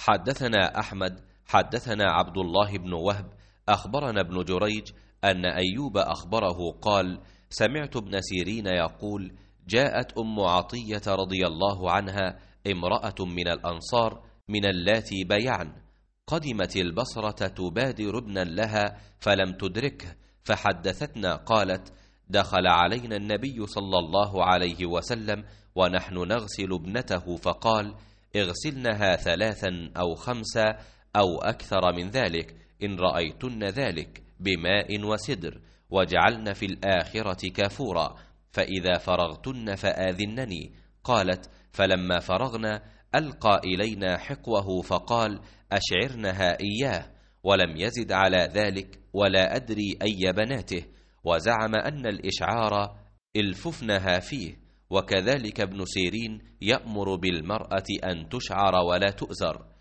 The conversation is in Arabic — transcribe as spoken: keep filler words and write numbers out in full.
حدثنا أحمد حدثنا عبد الله بن وهب أخبرنا ابن جريج أن أيوب أخبره قال: سمعت ابن سيرين يقول: جاءت أم عطية رضي الله عنها امرأة من الأنصار من اللاتي بيعن، قدمت البصرة تبادر ابنا لها فلم تدركه، فحدثتنا قالت: دخل علينا النبي صلى الله عليه وسلم ونحن نغسل ابنته فقال: اغسلنها ثلاثا أو خمسا أو أكثر من ذلك إن رأيتن ذلك بماء وسدر، واجعلن في الآخرة كافورا، فإذا فرغتن فآذنني. قالت: فلما فرغنا ألقى إلينا حقوه فقال: أشعرنها إياه، ولم يزد على ذلك ولا أدري أي بناته، وزعم أن الإشعار الففنها فيه. وكذلك ابن سيرين يأمر بالمرأة أن تشعر ولا تؤزر.